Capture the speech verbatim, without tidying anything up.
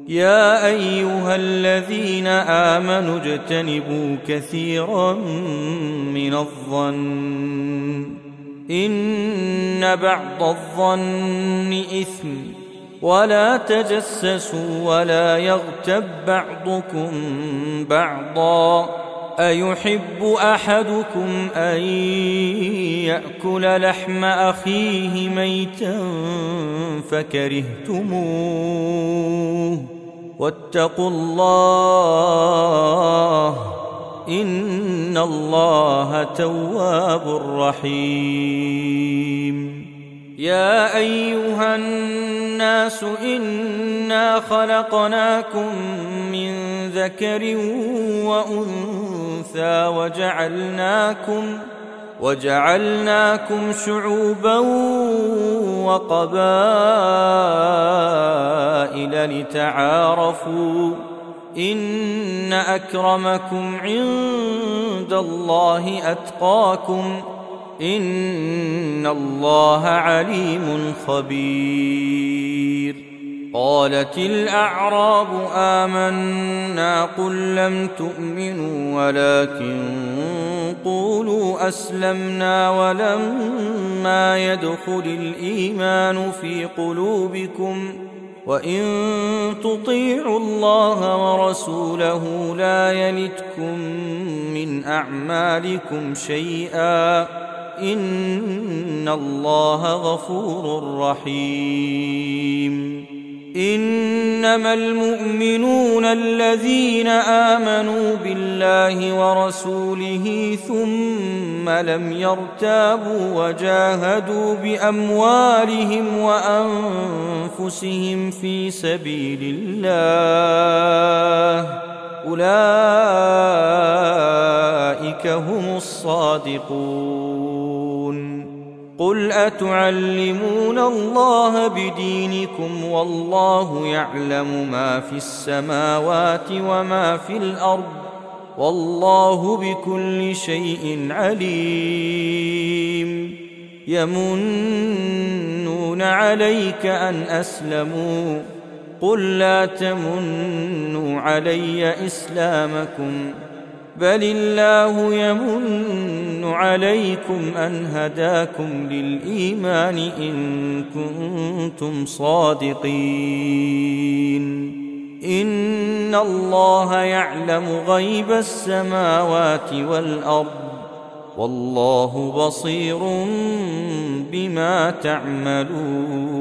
يا أيها الذين آمنوا اجتنبوا كثيرا من الظن إن بعض الظن إثم ولا تجسسوا ولا يغتب بعضكم بعضا أيحب أحدكم أن يأكل لحم أخيه ميتا فكرهتموه واتقوا الله إن الله تواب رحيم. يا أيها الناس إنا خلقناكم من ذكر وأنثى وجعلناكم وجعلناكم شعوبا وقبائل لتعارفوا إن أكرمكم عند الله أتقاكم إن الله عليم خبير. قالت الأعراب آمنا قل لم تؤمنوا ولكن قولوا أسلمنا ولما يدخل الإيمان في قلوبكم وإن تطيعوا الله ورسوله لا يلتكم من أعمالكم شيئا إن الله غفور رحيم. إنما المؤمنون الذين آمنوا بالله ورسوله ثم لم يرتابوا وجاهدوا بأموالهم وأنفسهم في سبيل الله أولئك هم الصادقون. قل أتعلمون الله بدينكم والله يعلم ما في السماوات وما في الأرض والله بكل شيء عليم. يمنون عليك أن أسلموا قل لا تمنوا علي إسلامكم بل الله يمن عليكم أن هداكم للإيمان إن كنتم صادقين. إن الله يعلم غيب السماوات والأرض والله بصير بما تعملون.